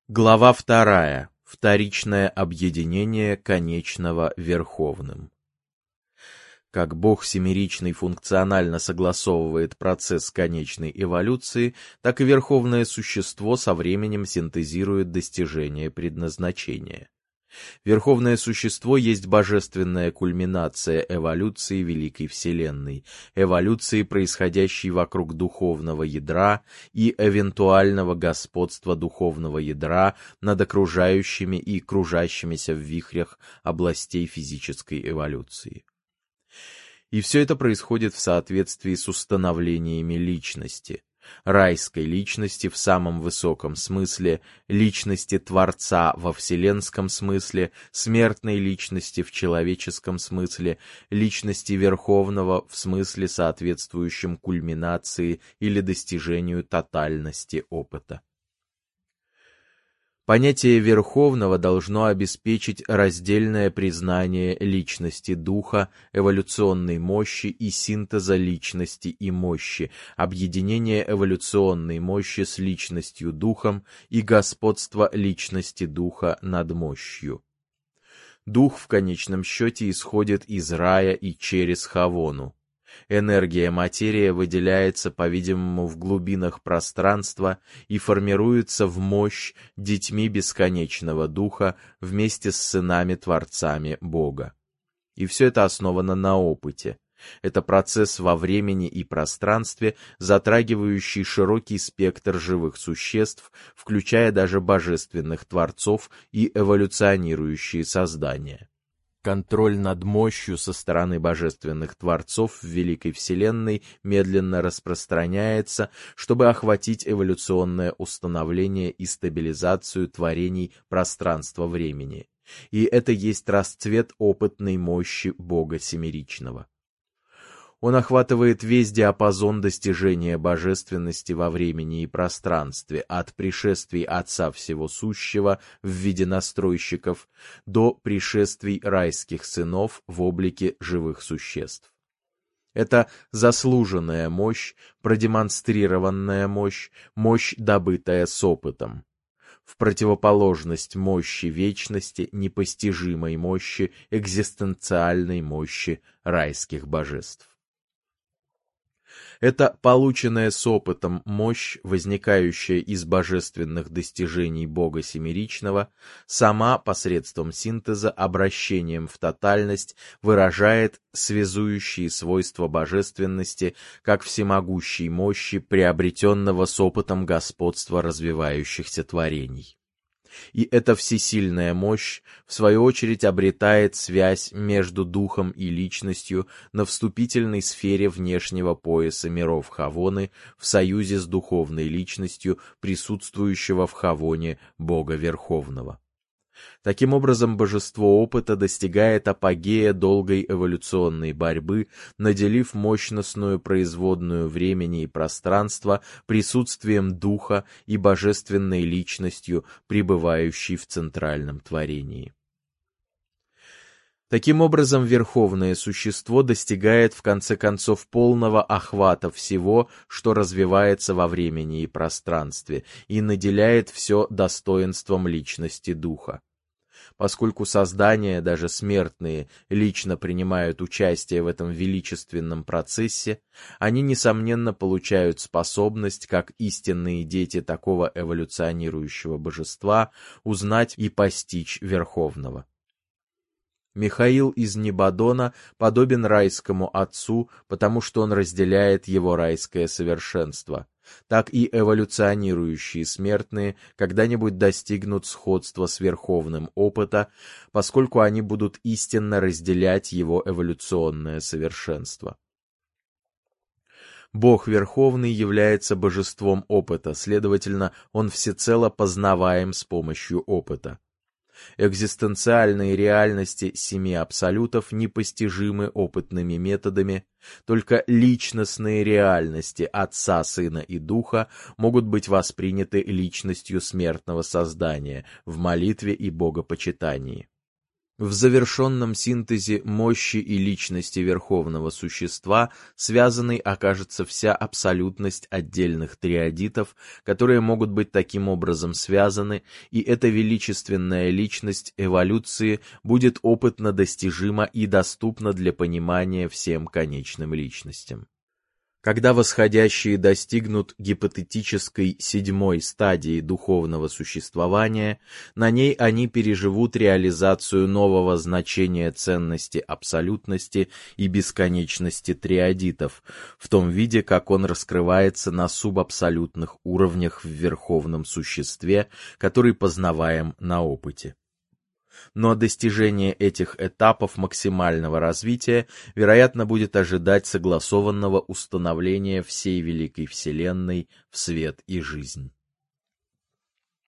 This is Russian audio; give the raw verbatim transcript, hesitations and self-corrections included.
Глава вторая. Вторичное объединение конечного верховным. Как Бог семеричный функционально согласовывает процесс конечной эволюции, так и Верховное Существо со временем синтезирует достижение предназначения. Верховное Существо есть божественная кульминация эволюции Великой Вселенной, эволюции, происходящей вокруг духовного ядра и эвентуального господства духовного ядра над окружающими и кружащимися в вихрях областей физической эволюции. И все это происходит в соответствии с установлениями личности, райской личности в самом высоком смысле, личности Творца во вселенском смысле, смертной личности в человеческом смысле, личности Верховного в смысле, соответствующем кульминации или достижению тотальности опыта. Понятие Верховного должно обеспечить раздельное признание личности Духа, эволюционной мощи и синтеза личности и мощи, объединение эволюционной мощи с личностью Духом и господство личности Духа над мощью. Дух в конечном счете исходит из рая и через Хавону. Энергия материя выделяется, по-видимому, в глубинах пространства и формируется в мощь детьми бесконечного Духа вместе с сынами-творцами Бога. И все это основано на опыте. Это процесс во времени и пространстве, затрагивающий широкий спектр живых существ, включая даже божественных творцов и эволюционирующие создания. Контроль над мощью со стороны божественных творцов в Великой Вселенной медленно распространяется, чтобы охватить эволюционное установление и стабилизацию творений пространства-времени. И это есть расцвет опытной мощи Бога Семеричного. Он охватывает весь диапазон достижения божественности во времени и пространстве, от пришествий Отца Всего Сущего в виде настройщиков до пришествий райских сынов в облике живых существ. Это заслуженная мощь, продемонстрированная мощь, мощь, добытая с опытом. В противоположность мощи вечности, непостижимой мощи, экзистенциальной мощи райских божеств. Это полученная с опытом мощь, возникающая из божественных достижений Бога Семеричного, сама посредством синтеза, обращением в тотальность, выражает связующие свойства божественности как всемогущей мощи, приобретенного с опытом господства развивающихся творений. И эта всесильная мощь, в свою очередь, обретает связь между духом и личностью на вступительной сфере внешнего пояса миров Хавоны в союзе с духовной личностью, присутствующего в Хавоне Бога Верховного. Таким образом, божество опыта достигает апогея долгой эволюционной борьбы, наделив мощностную производную времени и пространства присутствием духа и божественной личностью, пребывающей в центральном творении. Таким образом, Верховное Существо достигает в конце концов полного охвата всего, что развивается во времени и пространстве, и наделяет все достоинством личности Духа. Поскольку создания, даже смертные, лично принимают участие в этом величественном процессе, они, несомненно, получают способность, как истинные дети такого эволюционирующего божества, узнать и постичь Верховного. Михаил из Небодона подобен райскому отцу, потому что он разделяет его райское совершенство. Так и эволюционирующие смертные когда-нибудь достигнут сходства с верховным опыта, поскольку они будут истинно разделять его эволюционное совершенство. Бог Верховный является божеством опыта, следовательно, он всецело познаваем с помощью опыта. Экзистенциальные реальности семи абсолютов непостижимы опытными методами, только личностные реальности Отца, Сына и Духа могут быть восприняты личностью смертного создания в молитве и богопочитании. В завершенном синтезе мощи и личности Верховного Существа связанной окажется вся абсолютность отдельных триадитов, которые могут быть таким образом связаны, и эта величественная личность эволюции будет опытно достижима и доступна для понимания всем конечным личностям. Когда восходящие достигнут гипотетической седьмой стадии духовного существования, на ней они переживут реализацию нового значения ценности абсолютности и бесконечности триадитов, в том виде, как он раскрывается на субабсолютных уровнях в Верховном Существе, который познаваем на опыте. Но достижение этих этапов максимального развития, вероятно, будет ожидать согласованного установления всей Великой Вселенной в свет и жизнь.